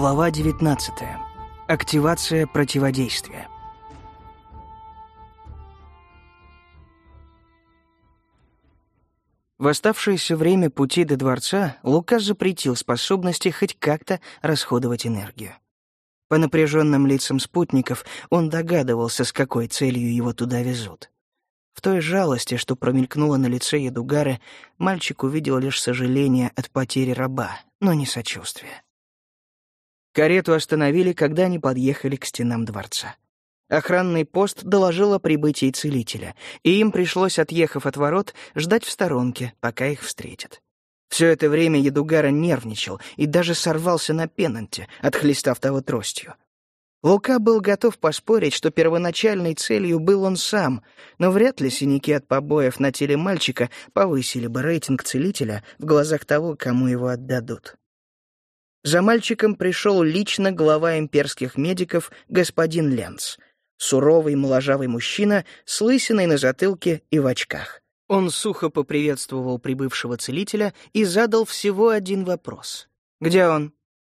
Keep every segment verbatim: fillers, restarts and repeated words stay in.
Глава девятнадцатая. Активация противодействия. В оставшееся время пути до дворца Лука запретил способности хоть как-то расходовать энергию. По напряженным лицам спутников он догадывался, с какой целью его туда везут. В той жалости, что промелькнуло на лице Ядугара, мальчик увидел лишь сожаление от потери раба, но не сочувствие. Карету остановили, когда они подъехали к стенам дворца. Охранный пост доложил о прибытии целителя, и им пришлось, отъехав от ворот, ждать в сторонке, пока их встретят. Все это время Ядугара нервничал и даже сорвался на пенанте, отхлестав того тростью. Лука был готов поспорить, что первоначальной целью был он сам, но вряд ли синяки от побоев на теле мальчика повысили бы рейтинг целителя в глазах того, кому его отдадут. За мальчиком пришел лично глава имперских медиков господин Ленц, суровый моложавый мужчина с лысиной на затылке и в очках. Он сухо поприветствовал прибывшего целителя и задал всего один вопрос. «Где он?»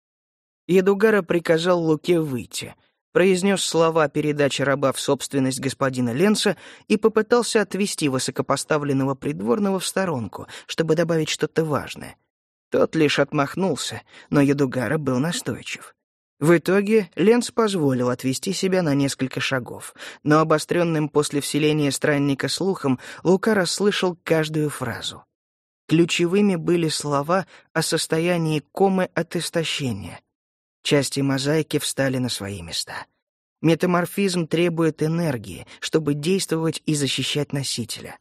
Ядугара приказал Луке выйти, произнес слова передачи раба в собственность господина Ленца и попытался отвести высокопоставленного придворного в сторонку, чтобы добавить что-то важное. Тот лишь отмахнулся, но Ядугара был настойчив. В итоге Ленц позволил отвести себя на несколько шагов, но обостренным после вселения странника слухом Лука расслышал каждую фразу. Ключевыми были слова о состоянии комы от истощения. Части мозаики встали на свои места. Метаморфизм требует энергии, чтобы действовать и защищать носителя.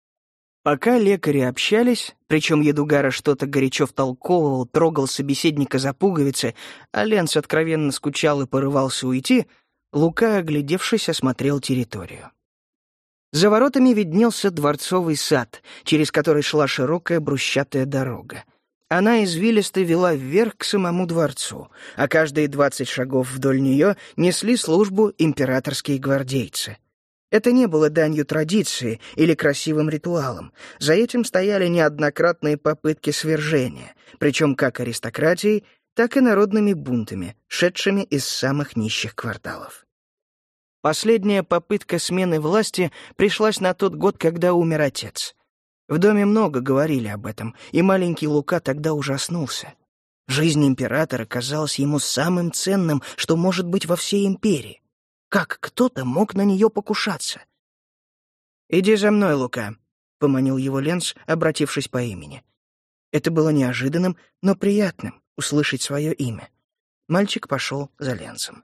Пока лекари общались, причем Ядугара что-то горячо втолковывал, трогал собеседника за пуговицы, а Ленц откровенно скучал и порывался уйти, Лука, оглядевшись, осмотрел территорию. За воротами виднелся дворцовый сад, через который шла широкая брусчатая дорога. Она извилисто вела вверх к самому дворцу, а каждые двадцать шагов вдоль нее несли службу императорские гвардейцы. Это не было данью традиции или красивым ритуалом. За этим стояли неоднократные попытки свержения, причем как аристократией, так и народными бунтами, шедшими из самых нищих кварталов. Последняя попытка смены власти пришлась на тот год, когда умер отец. В доме много говорили об этом, и маленький Лука тогда ужаснулся. Жизнь императора казалась ему самым ценным, что может быть во всей империи. Как кто-то мог на нее покушаться? «Иди за мной, Лука», — поманил его Ленц, обратившись по имени. Это было неожиданным, но приятным — услышать свое имя. Мальчик пошел за Ленцем.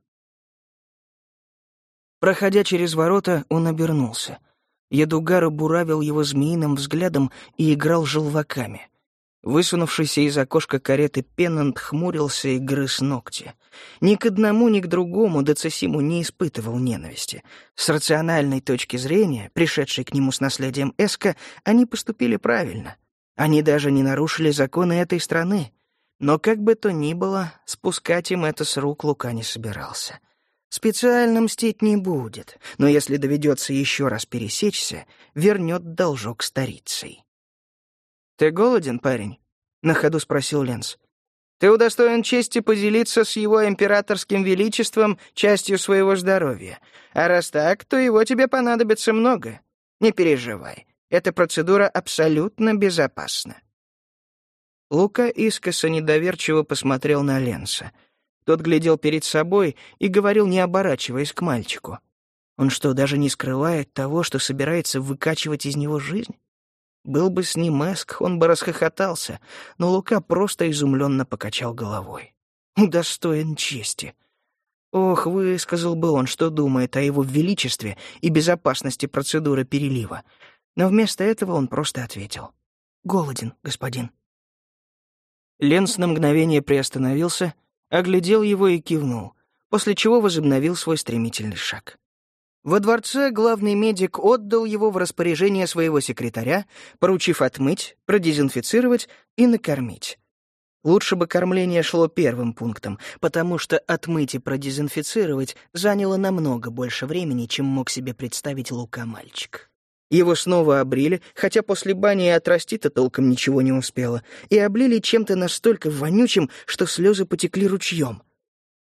Проходя через ворота, он обернулся. Ядугара буравил его змеиным взглядом и играл желваками. Высунувшийся из окошка кареты Пеннант хмурился и грыз ногти. Ни к одному, ни к другому Децисиму не испытывал ненависти. С рациональной точки зрения, пришедшей к нему с наследием Эска, они поступили правильно. Они даже не нарушили законы этой страны. Но как бы то ни было, спускать им это с рук Лука не собирался. Специально мстить не будет, но если доведется еще раз пересечься, вернет должок старицей. «Ты голоден, парень?» — на ходу спросил Ленц. «Ты удостоен чести поделиться с его императорским величеством частью своего здоровья. А раз так, то его тебе понадобится много. Не переживай, эта процедура абсолютно безопасна». Лука искоса недоверчиво посмотрел на Ленца. Тот глядел перед собой и говорил, не оборачиваясь к мальчику. Он что, даже не скрывает того, что собирается выкачивать из него жизнь? Был бы с ним Эск, он бы расхохотался, но Лука просто изумленно покачал головой. Удостоен чести. Ох, высказал бы он, что думает о его величестве и безопасности процедуры перелива. Но вместо этого он просто ответил. «Голоден, господин». Ленц на мгновение приостановился, оглядел его и кивнул, после чего возобновил свой стремительный шаг. Во дворце главный медик отдал его в распоряжение своего секретаря, поручив отмыть, продезинфицировать и накормить. Лучше бы кормление шло первым пунктом, потому что отмыть и продезинфицировать заняло намного больше времени, чем мог себе представить Лука-мальчик. Его снова обрили, хотя после бани и отрасти-то толком ничего не успело, и облили чем-то настолько вонючим, что слезы потекли ручьем.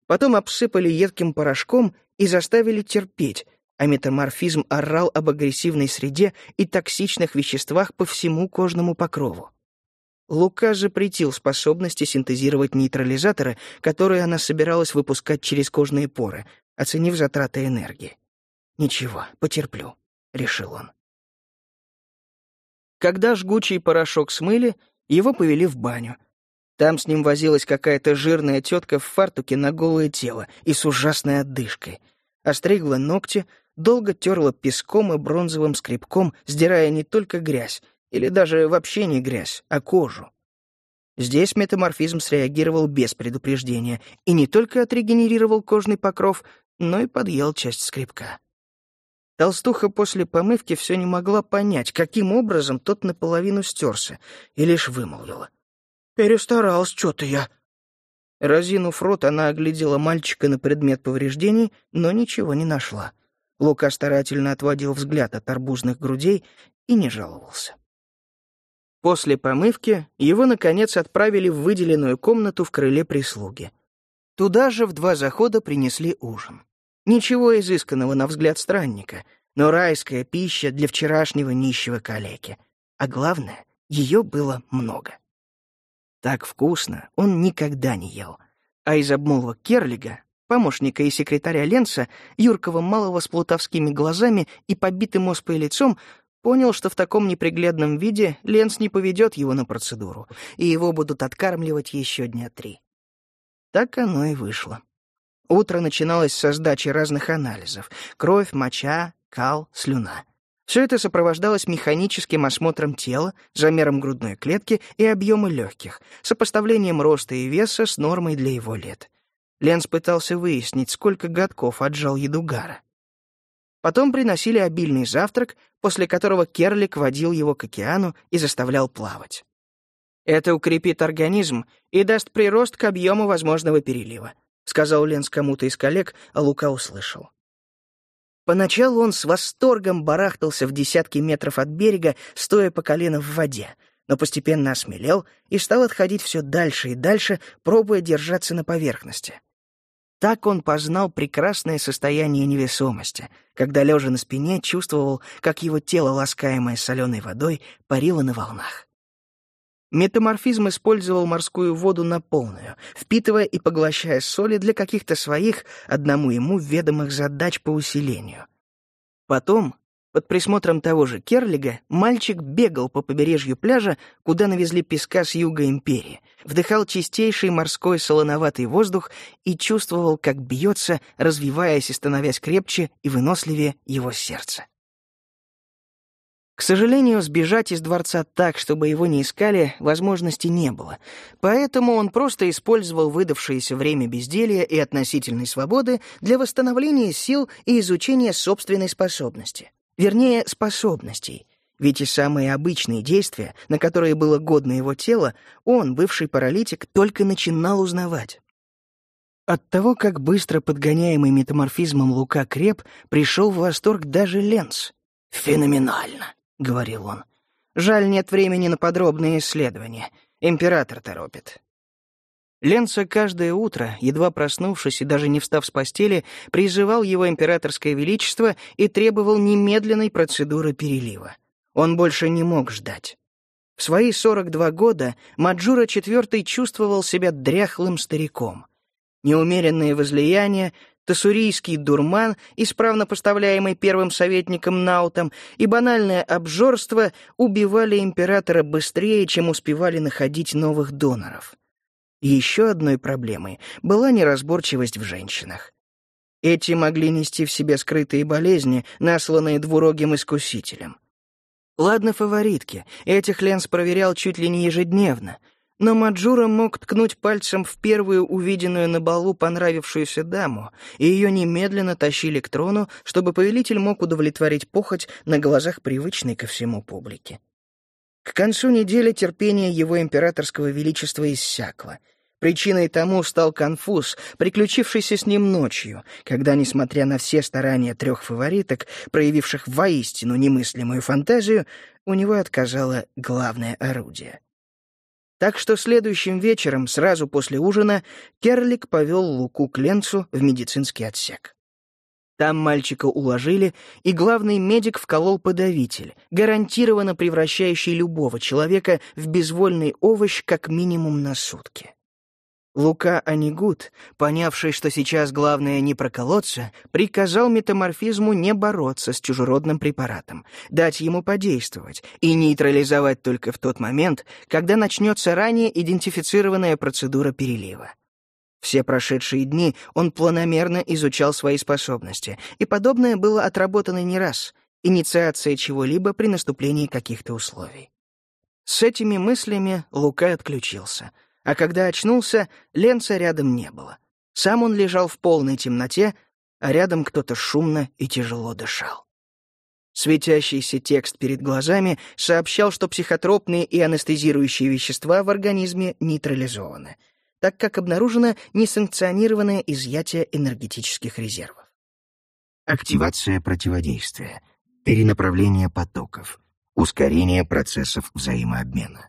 Потом обсыпали едким порошком и заставили терпеть, а метаморфизм орал об агрессивной среде и токсичных веществах по всему кожному покрову. Лука запретил способности синтезировать нейтрализаторы, которые она собиралась выпускать через кожные поры, оценив затраты энергии. «Ничего, потерплю», — решил он. Когда жгучий порошок смыли, его повели в баню. Там с ним возилась какая-то жирная тетка в фартуке на голое тело и с ужасной отдышкой. Остригла ногти, долго терла песком и бронзовым скребком, сдирая не только грязь, или даже вообще не грязь, а кожу. Здесь метаморфизм среагировал без предупреждения и не только отрегенерировал кожный покров, но и подъел часть скребка. Толстуха после помывки все не могла понять, каким образом тот наполовину стерся, и лишь вымолвила: «Перестаралась что-то я». Разинув рот, она оглядела мальчика на предмет повреждений, но ничего не нашла. Лука старательно отводил взгляд от арбузных грудей и не жаловался. После помывки его, наконец, отправили в выделенную комнату в крыле прислуги. Туда же в два захода принесли ужин. Ничего изысканного на взгляд странника, но райская пища для вчерашнего нищего калеки. А главное, ее было много. Так вкусно он никогда не ел. А из обмолвок Керлига, помощника и секретаря Ленца, юркого малого с плутовскими глазами и побитым оспой лицом, понял, что в таком неприглядном виде Ленц не поведет его на процедуру, и его будут откармливать еще дня три. Так оно и вышло. Утро начиналось со сдачи разных анализов — кровь, моча, кал, слюна. Все это сопровождалось механическим осмотром тела, замером грудной клетки и объема легких, сопоставлением роста и веса с нормой для его лет. Ленц пытался выяснить, сколько годков отжал Едугара. Потом приносили обильный завтрак, после которого Керлик водил его к океану и заставлял плавать. «Это укрепит организм и даст прирост к объему возможного перелива», — сказал Ленц кому-то из коллег, а Лука услышал. Поначалу он с восторгом барахтался в десятки метров от берега, стоя по колено в воде, но постепенно осмелел и стал отходить все дальше и дальше, пробуя держаться на поверхности. Так он познал прекрасное состояние невесомости, когда, лежа на спине, чувствовал, как его тело, ласкаемое соленой водой, парило на волнах. Метаморфизм использовал морскую воду на полную, впитывая и поглощая соли для каких-то своих, одному ему ведомых задач по усилению. Потом, под присмотром того же Керлига, мальчик бегал по побережью пляжа, куда навезли песка с юга империи, вдыхал чистейший морской солоноватый воздух и чувствовал, как бьется, развиваясь и становясь крепче и выносливее его сердце. К сожалению, сбежать из дворца так, чтобы его не искали, возможности не было, поэтому он просто использовал выдавшееся время безделья и относительной свободы для восстановления сил и изучения собственной способности. Вернее, способностей, ведь и самые обычные действия, на которые было годно его тело, он, бывший паралитик, только начинал узнавать. От того, как быстро подгоняемый метаморфизмом Лука креп, пришел в восторг даже Ленц. «Феноменально», — говорил он. «Жаль, нет времени на подробные исследования. Император торопит». Ленца каждое утро, едва проснувшись и даже не встав с постели, призывал его императорское величество и требовал немедленной процедуры перелива. Он больше не мог ждать. В свои сорок два года Маджура четвёртый чувствовал себя дряхлым стариком. Неумеренные возлияния, тассурийский дурман, исправно поставляемый первым советником Наутом, и банальное обжорство убивали императора быстрее, чем успевали находить новых доноров. Еще одной проблемой была неразборчивость в женщинах. Эти могли нести в себе скрытые болезни, насланные двурогим искусителем. Ладно, фаворитки, этих Ленц проверял чуть ли не ежедневно, но Маджура мог ткнуть пальцем в первую увиденную на балу понравившуюся даму, и ее немедленно тащили к трону, чтобы повелитель мог удовлетворить похоть на глазах привычной ко всему публики. К концу недели терпение его императорского величества иссякло. Причиной тому стал конфуз, приключившийся с ним ночью, когда, несмотря на все старания трех фавориток, проявивших воистину немыслимую фантазию, у него отказало главное орудие. Так что следующим вечером, сразу после ужина, Керлик повел Луку к Ленцу в медицинский отсек. Там мальчика уложили, и главный медик вколол подавитель, гарантированно превращающий любого человека в безвольный овощ как минимум на сутки. Лука Анигут, понявший, что сейчас главное не проколоться, приказал метаморфизму не бороться с чужеродным препаратом, дать ему подействовать и нейтрализовать только в тот момент, когда начнется ранее идентифицированная процедура перелива. Все прошедшие дни он планомерно изучал свои способности, и подобное было отработано не раз — инициация чего-либо при наступлении каких-то условий. С этими мыслями Лука отключился, а когда очнулся, Ленца рядом не было. Сам он лежал в полной темноте, а рядом кто-то шумно и тяжело дышал. Светящийся текст перед глазами сообщал, что психотропные и анестезирующие вещества в организме нейтрализованы, так как обнаружено несанкционированное изъятие энергетических резервов. Активация противодействия, перенаправление потоков, ускорение процессов взаимообмена.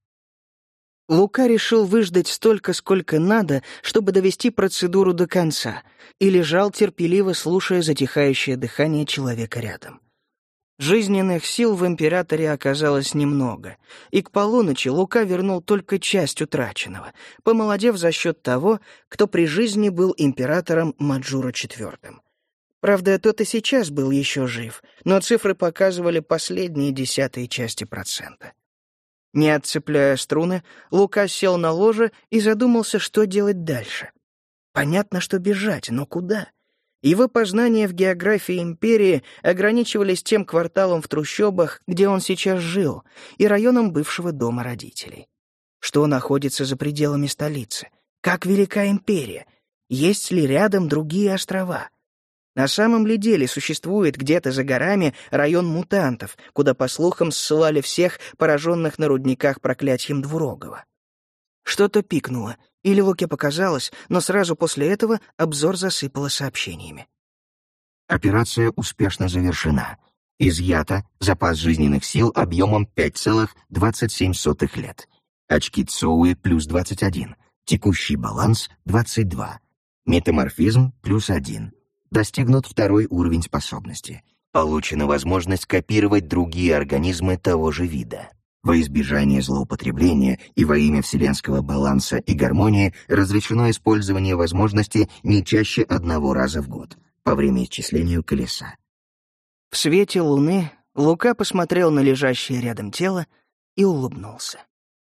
Лука решил выждать столько, сколько надо, чтобы довести процедуру до конца, и лежал терпеливо, слушая затихающее дыхание человека рядом. Жизненных сил в императоре оказалось немного, и к полуночи Лука вернул только часть утраченного, помолодев за счет того, кто при жизни был императором Маджура четвёртым. Правда, тот и сейчас был еще жив, но цифры показывали последние десятые части процента. Не отцепляя струны, Лука сел на ложе и задумался, что делать дальше. Понятно, что бежать, но куда? Его познания в географии империи ограничивались тем кварталом в трущобах, где он сейчас жил, и районом бывшего дома родителей. Что находится за пределами столицы? Как велика империя? Есть ли рядом другие острова? На самом ли деле существует где-то за горами район мутантов, куда, по слухам, ссылали всех пораженных на рудниках проклятием Двурогого? Что-то пикнуло, или Луке показалось, но сразу после этого обзор засыпало сообщениями. Операция успешно завершена. Изъято запас жизненных сил объемом пять целых двадцать семь сотых лет. Очки Цоуи плюс двадцать один. Текущий баланс двадцать два. Метаморфизм плюс один. Достигнут второй уровень способности. Получена возможность копировать другие организмы того же вида. Во избежание злоупотребления и во имя вселенского баланса и гармонии разрешено использование возможности не чаще одного раза в год, по времяисчислению колеса. В свете луны Лука посмотрел на лежащее рядом тело и улыбнулся.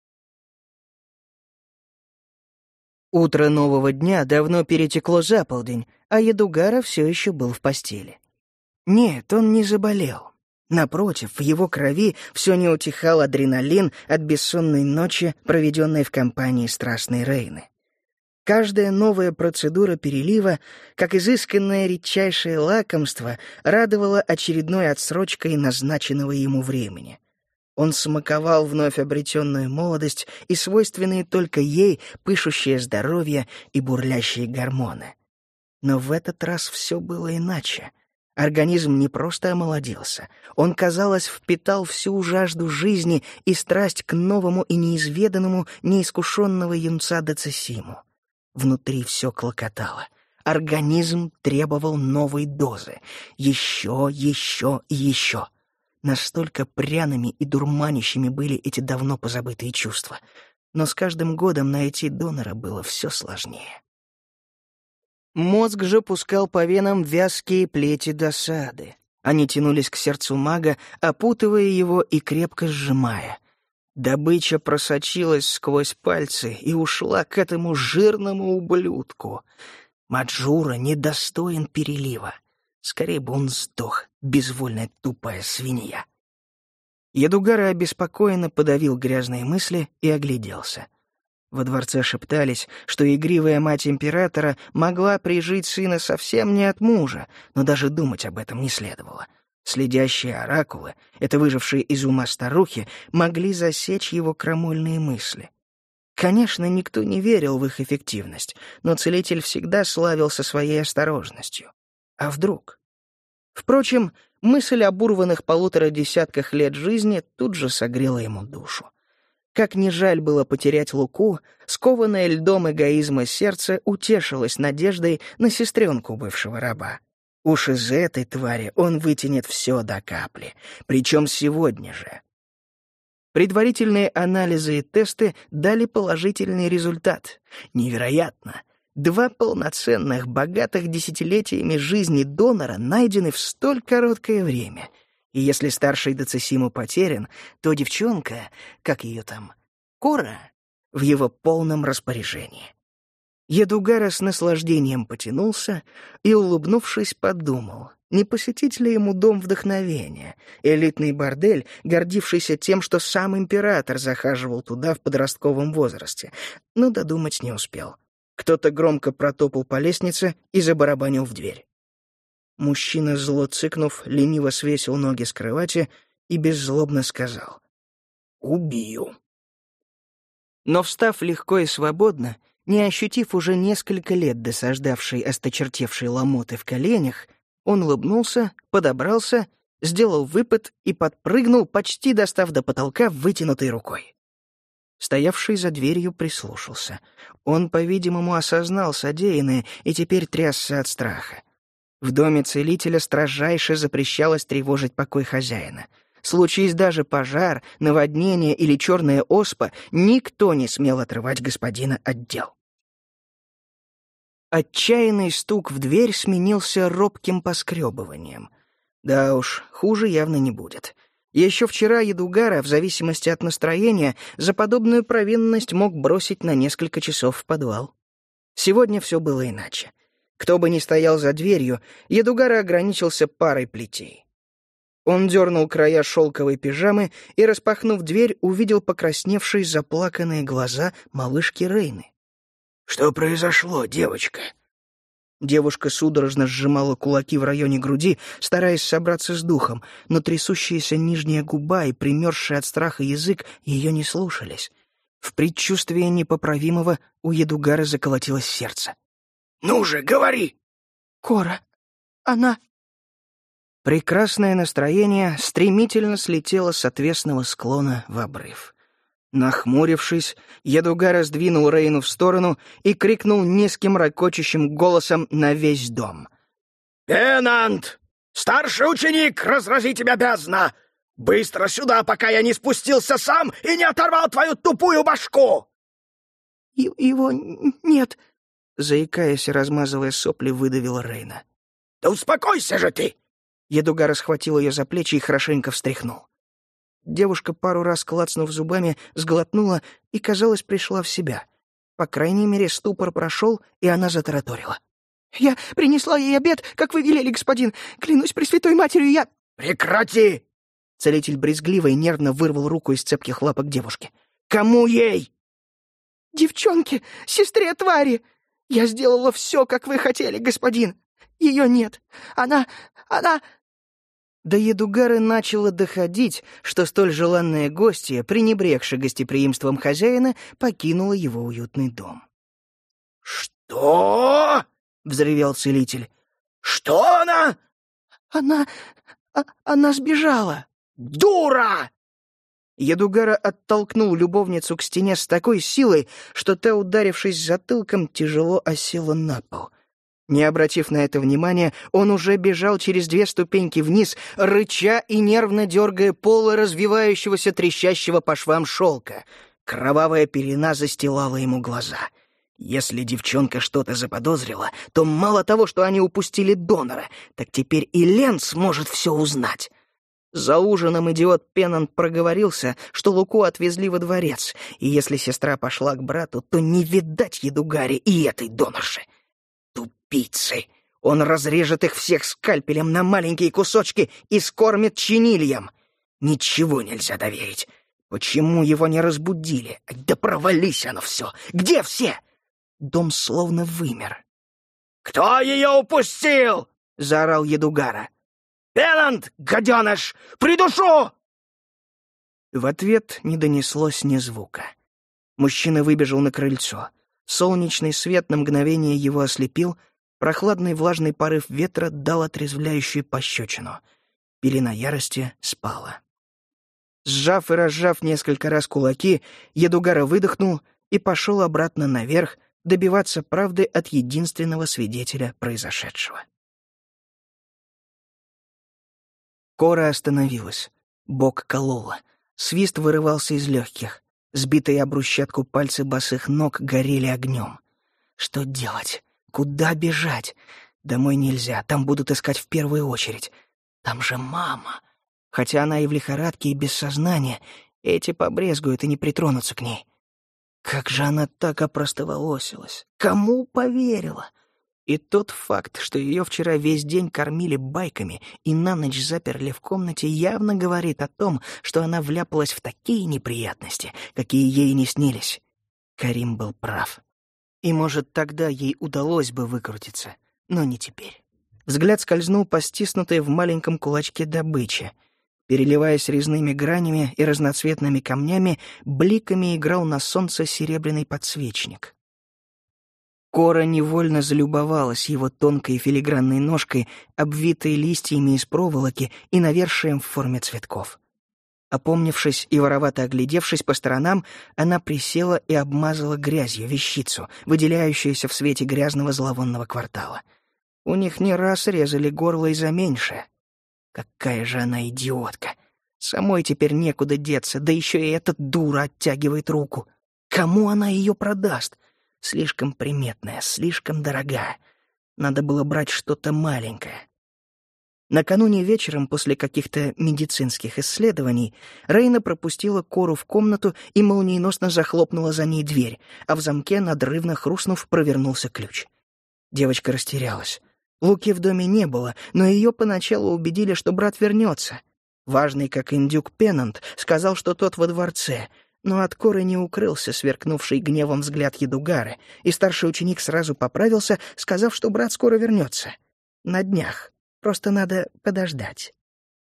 Утро нового дня давно перетекло за полдень, а Ядугара все еще был в постели. Нет, он не заболел. Напротив, в его крови все не утихал адреналин от бессонной ночи, проведенной в компании страстной Рейны. Каждая новая процедура перелива, как изысканное редчайшее лакомство, радовала очередной отсрочкой назначенного ему времени. Он смаковал вновь обретенную молодость и свойственные только ей пышущее здоровье и бурлящие гормоны. Но в этот раз все было иначе. Организм не просто омолодился, он, казалось, впитал всю жажду жизни и страсть к новому и неизведанному, неискушенного юнца Децисиму. Внутри все клокотало. Организм требовал новой дозы. Еще, еще и еще. Настолько пряными и дурманящими были эти давно позабытые чувства. Но с каждым годом найти донора было все сложнее. Мозг же пускал по венам вязкие плети досады. Они тянулись к сердцу мага, опутывая его и крепко сжимая. Добыча просочилась сквозь пальцы и ушла к этому жирному ублюдку. Маджура недостоин перелива. Скорее бы он сдох, безвольная тупая свинья. Ядугара обеспокоенно подавил грязные мысли и огляделся. Во дворце шептались, что игривая мать императора могла прижить сына совсем не от мужа, но даже думать об этом не следовало. Следящие оракулы, это выжившие из ума старухи, могли засечь его крамольные мысли. Конечно, никто не верил в их эффективность, но целитель всегда славился своей осторожностью. А вдруг? Впрочем, мысль об урванных полутора десятках лет жизни тут же согрела ему душу. Как ни жаль было потерять Луку, скованное льдом эгоизма сердце утешилось надеждой на сестренку бывшего раба. Уж из этой твари он вытянет все до капли, причем сегодня же. Предварительные анализы и тесты дали положительный результат. Невероятно! Два полноценных, богатых десятилетиями жизни донора найдены в столь короткое время. И если старший Доцисиму потерян, то девчонка, как ее там, Кора, в его полном распоряжении. Едугара с наслаждением потянулся и, улыбнувшись, подумал, не посетить ли ему дом вдохновения, элитный бордель, гордившийся тем, что сам император захаживал туда в подростковом возрасте, но додумать не успел. Кто-то громко протопал по лестнице и забарабанил в дверь. Мужчина, зло цыкнув, лениво свесил ноги с кровати и беззлобно сказал: «Убью». Но, встав легко и свободно, не ощутив уже несколько лет досаждавшей осточертевшей ломоты в коленях, он улыбнулся, подобрался, сделал выпад и подпрыгнул, почти достав до потолка вытянутой рукой. Стоявший за дверью прислушался. Он, по-видимому, осознал содеянное и теперь трясся от страха. В доме целителя строжайше запрещалось тревожить покой хозяина. Случись даже пожар, наводнение или черная оспа, никто не смел отрывать господина от дел. Отчаянный стук в дверь сменился робким поскребыванием. Да уж, хуже явно не будет. Еще вчера Едугара, в зависимости от настроения, за подобную провинность мог бросить на несколько часов в подвал. Сегодня все было иначе. Кто бы ни стоял за дверью, Едугара ограничился парой плетей. Он дернул края шелковой пижамы и, распахнув дверь, увидел покрасневшие заплаканные глаза малышки Рейны. «Что произошло, девочка?» Девушка судорожно сжимала кулаки в районе груди, стараясь собраться с духом, но трясущаяся нижняя губа и примерзший от страха язык ее не слушались. В предчувствии непоправимого у Едугара заколотилось сердце. «Ну же, говори!» «Кора, она...» Прекрасное настроение стремительно слетело с отвесного склона в обрыв. Нахмурившись, Едугара сдвинул Рейну в сторону и крикнул низким ракочущим голосом на весь дом. «Пенант! Старший ученик, разрази тебя бездна! Быстро сюда, пока я не спустился сам и не оторвал твою тупую башку!» И «Его нет», — заикаясь и размазывая сопли, выдавила Рейна. «Да успокойся же ты!» Едугара схватил ее за плечи и хорошенько встряхнул. Девушка, пару раз клацнув зубами, сглотнула и, казалось, пришла в себя. По крайней мере, ступор прошел, и она затараторила. «Я принесла ей обед, как вы велели, господин. Клянусь Пресвятой Матерью, я...» «Прекрати!» Целитель брезгливо и нервно вырвал руку из цепких лапок девушки. «Кому ей?» «Девчонке, сестре твари! Я сделала все, как вы хотели, господин. Ее нет. Она... она...» До Едугары начало доходить, что столь желанная гостья, пренебрегши гостеприимством хозяина, покинула его уютный дом. «Что?» — взревел целитель. «Что она?» «Она... А, она сбежала». «Дура!» Едугара оттолкнул любовницу к стене с такой силой, что та, ударившись затылком, тяжело осела на пол. Не обратив на это внимания, он уже бежал через две ступеньки вниз, рыча и нервно дергая полы развивающегося трещащего по швам шелка. Кровавая пелена застилала ему глаза. Если девчонка что-то заподозрила, то мало того, что они упустили донора, так теперь и Лен сможет все узнать. За ужином идиот Пенант проговорился, что Луку отвезли во дворец, и если сестра пошла к брату, то не видать Едугаре и этой донорши. Тупицы! Он разрежет их всех скальпелем на маленькие кусочки и скормит чинильям. Ничего нельзя доверить. Почему его не разбудили? Да провались оно все! Где все? Дом словно вымер. «Кто ее упустил?» — заорал Едугара. «Пенант, гаденыш, придушу!» В ответ не донеслось ни звука. Мужчина выбежал на крыльцо. Солнечный свет на мгновение его ослепил, прохладный влажный порыв ветра дал отрезвляющую пощечину. Пелена ярости спала. Сжав и разжав несколько раз кулаки, Ядугара выдохнул и пошел обратно наверх добиваться правды от единственного свидетеля произошедшего. Кора остановилась. Бок колола. Свист вырывался из легких. Сбитые об брусчатку пальцы босых ног горели огнем. Что делать? Куда бежать? Домой нельзя, там будут искать в первую очередь. Там же мама. Хотя она и в лихорадке, и без сознания, эти побрезгуют и не притронутся к ней. Как же она так опростоволосилась? Кому поверила? И тот факт, что ее вчера весь день кормили байками и на ночь заперли в комнате, явно говорит о том, что она вляпалась в такие неприятности, какие ей не снились. Карим был прав. И, может, тогда ей удалось бы выкрутиться, но не теперь. Взгляд скользнул по стиснутой в маленьком кулачке добыче. Переливаясь резными гранями и разноцветными камнями, бликами играл на солнце серебряный подсвечник. Кора невольно залюбовалась его тонкой филигранной ножкой, обвитой листьями из проволоки и навершием в форме цветков. Опомнившись и воровато оглядевшись по сторонам, она присела и обмазала грязью вещицу, выделяющуюся в свете грязного зловонного квартала. У них не раз резали горло и за меньшее. Какая же она идиотка! Самой теперь некуда деться, да еще и эта дура оттягивает руку. Кому она ее продаст? Слишком приметная, слишком дорогая. Надо было брать что-то маленькое. Накануне вечером, после каких-то медицинских исследований, Рейна пропустила Кору в комнату и молниеносно захлопнула за ней дверь, а в замке, надрывно хрустнув, провернулся ключ. Девочка растерялась. Луки в доме не было, но ее поначалу убедили, что брат вернется. Важный, как индюк Пеннант, сказал, что тот во дворце, но от Коры не укрылся сверкнувший гневом взгляд Ядугары, и старший ученик сразу поправился, сказав, что брат скоро вернется. На днях. Просто надо подождать.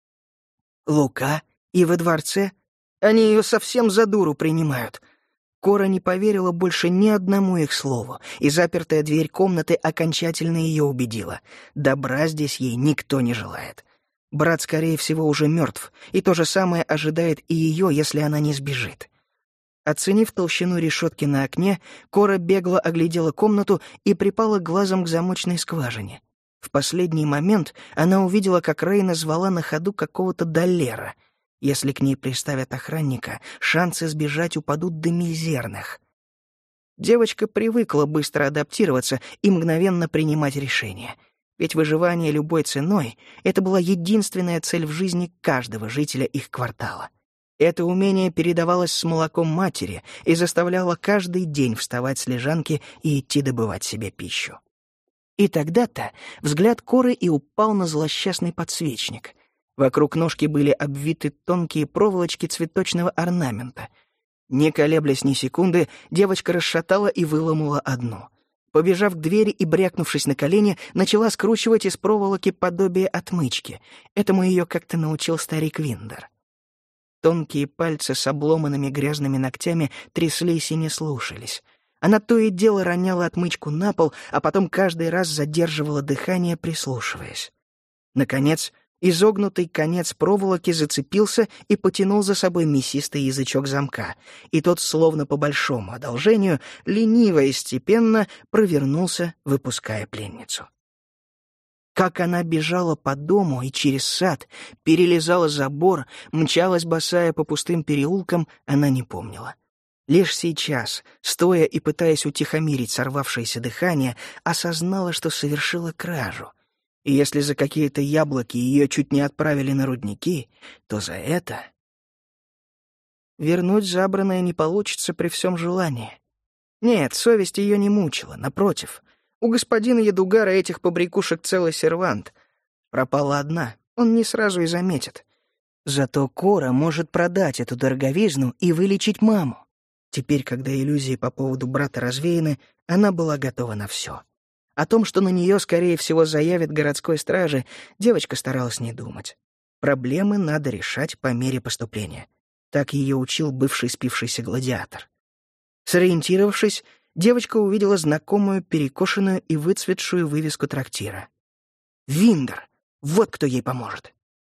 Лука? И во дворце? Они ее совсем за дуру принимают. Кора не поверила больше ни одному их слову, и запертая дверь комнаты окончательно ее убедила. Добра здесь ей никто не желает. Брат, скорее всего, уже мертв, и то же самое ожидает и ее, если она не сбежит. Оценив толщину решетки на окне, Кора бегло оглядела комнату и припала глазом к замочной скважине. В последний момент она увидела, как Рейна звала на ходу какого-то Даллера. Если к ней приставят охранника, шансы сбежать упадут до мизерных. Девочка привыкла быстро адаптироваться и мгновенно принимать решения. Ведь выживание любой ценой — это была единственная цель в жизни каждого жителя их квартала. Это умение передавалось с молоком матери и заставляло каждый день вставать с лежанки и идти добывать себе пищу. И тогда-то взгляд Коры и упал на злосчастный подсвечник. Вокруг ножки были обвиты тонкие проволочки цветочного орнамента. Не колеблясь ни секунды, девочка расшатала и выломала одну. Побежав к двери и брякнувшись на колени, начала скручивать из проволоки подобие отмычки. Этому ее как-то научил старик Виндер. Тонкие пальцы с обломанными грязными ногтями тряслись и не слушались. Она то и дело роняла отмычку на пол, а потом каждый раз задерживала дыхание, прислушиваясь. Наконец, изогнутый конец проволоки зацепился и потянул за собой мясистый язычок замка, и тот, словно по большому одолжению, лениво и степенно провернулся, выпуская пленницу. Как она бежала по дому и через сад, перелезала забор, мчалась босая по пустым переулкам, она не помнила. Лишь сейчас, стоя и пытаясь утихомирить сорвавшееся дыхание, осознала, что совершила кражу. И если за какие-то яблоки ее чуть не отправили на рудники, то за это... Вернуть забранное не получится при всем желании. Нет, совесть ее не мучила, напротив. У господина Ядугара этих побрякушек целый сервант. Пропала одна, он не сразу и заметит. Зато Кора может продать эту дороговизну и вылечить маму. Теперь, когда иллюзии по поводу брата развеяны, она была готова на все. О том, что на нее, скорее всего, заявят городской стражи, девочка старалась не думать. Проблемы надо решать по мере поступления. Так ее учил бывший спившийся гладиатор. Сориентировавшись, девочка увидела знакомую перекошенную и выцветшую вывеску трактира. Виндер! Вот кто ей поможет.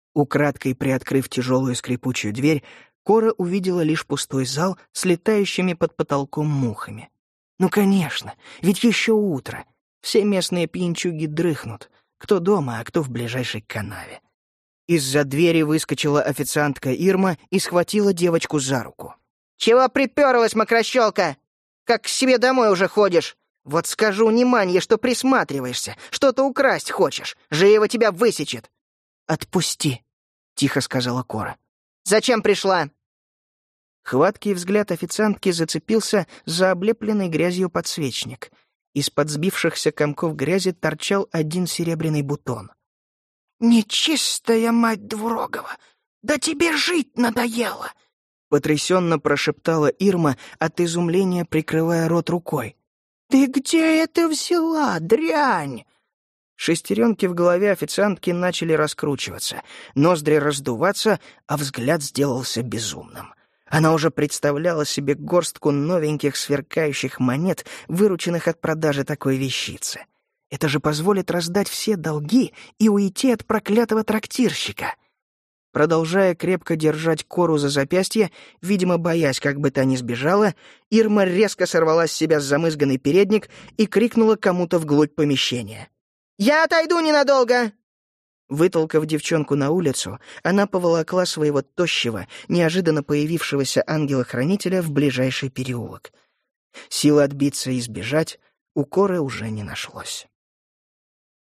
Украдкой приоткрыв тяжелую скрипучую дверь, Кора увидела лишь пустой зал с летающими под потолком мухами. Ну, конечно, ведь еще утро. Все местные пьянчуги дрыхнут. Кто дома, а кто в ближайшей канаве. Из-за двери выскочила официантка Ирма и схватила девочку за руку. «Чего приперлась, мокрощелка? Как к себе домой уже ходишь? Вот скажу внимание, что присматриваешься, что-то украсть хочешь. Живо тебя высечет». «Отпусти», — тихо сказала Кора. «Зачем пришла?» Хваткий взгляд официантки зацепился за облепленный грязью подсвечник. Из-под сбившихся комков грязи торчал один серебряный бутон. «Нечистая мать Двурогова! Да тебе жить надоело!» Потрясенно прошептала Ирма, от изумления прикрывая рот рукой. «Ты где это взяла, дрянь?» Шестеренки в голове официантки начали раскручиваться, ноздри раздуваться, а взгляд сделался безумным. Она уже представляла себе горстку новеньких сверкающих монет, вырученных от продажи такой вещицы. Это же позволит раздать все долги и уйти от проклятого трактирщика. Продолжая крепко держать Кору за запястье, видимо, боясь, как бы та ни сбежала, Ирма резко сорвала с себя замызганный передник и крикнула кому-то вглубь помещения. «Я отойду ненадолго!» Вытолкав девчонку на улицу, она поволокла своего тощего, неожиданно появившегося ангела-хранителя в ближайший переулок. Силы отбиться и сбежать у Коры уже не нашлось.